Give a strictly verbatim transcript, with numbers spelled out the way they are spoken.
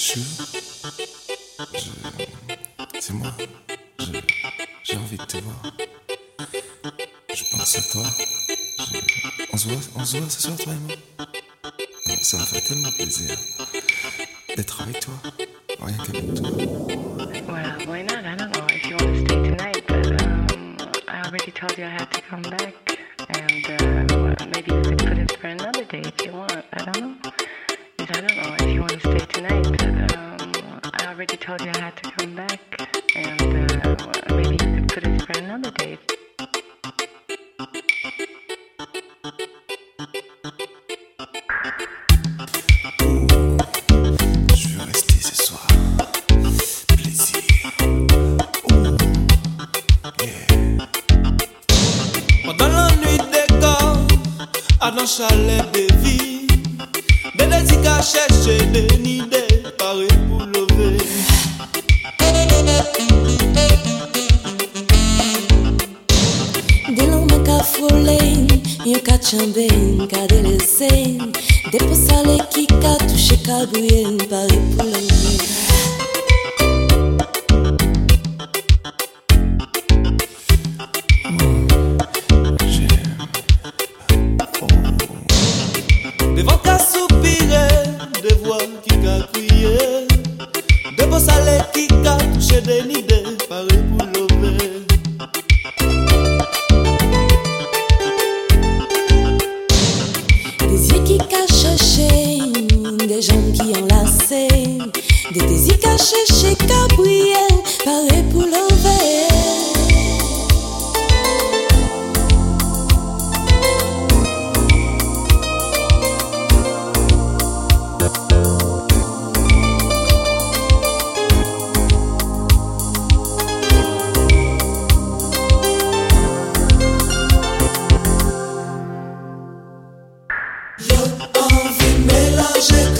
Chou, je... c'est moi. Je... J'ai envie de te voir. Je pense à toi. Je... On se voit, on se voit ce soir, toi et moi. Ça me fait tellement plaisir d'être avec toi, rien qu'avec toi. Well, why not? I don't know if you want to stay tonight, but um, I already told you I had to come back, and uh, well, maybe you could put it for another day if you want. I don't know. I don't know if you want to stay tonight, but um, I already told you I had to come back, and uh, well, maybe you could put it for another day. Je veux rester ce soir. Plaisir. Oh, yeah. Pendant la nuit des corps, à dans chalet de vie, des désirs qu'à chercher des nids parés pour lever. Des longs qu'à frôler, yon qu'à chamber, qu'à délaisser, des pots salés qui qu'à toucher, qu'à brûler, parés pour lever. Devant qu'à soupirer, des voix qui qu'à crier, des pots salés qui qu'à toucher des nids parés pour lever. Des yeux qui cachent chercher, des jambes qui enlacent, des désirs qui chercher, qu'à briller, parés pour lever. J'ai envie de mélanger